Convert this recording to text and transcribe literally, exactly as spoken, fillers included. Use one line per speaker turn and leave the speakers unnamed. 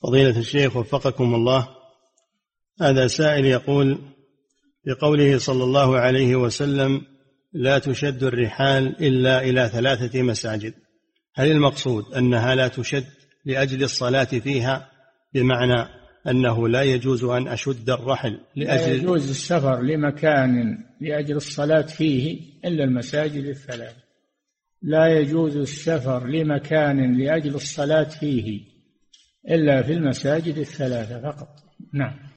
فضيلة الشيخ وفقكم الله، هذا سائل يقول: بقوله صلى الله عليه وسلم لا تشد الرحال إلا إلى ثلاثة مساجد، هل المقصود أنها لا تشد لأجل الصلاة فيها، بمعنى أنه لا يجوز أن أشد الرحل لأجل
لا يجوز السفر لمكان لأجل الصلاة فيه إلا المساجد الثلاث؟ لا يجوز السفر لمكان لأجل الصلاة فيه إلا في المساجد الثلاثة فقط. نعم.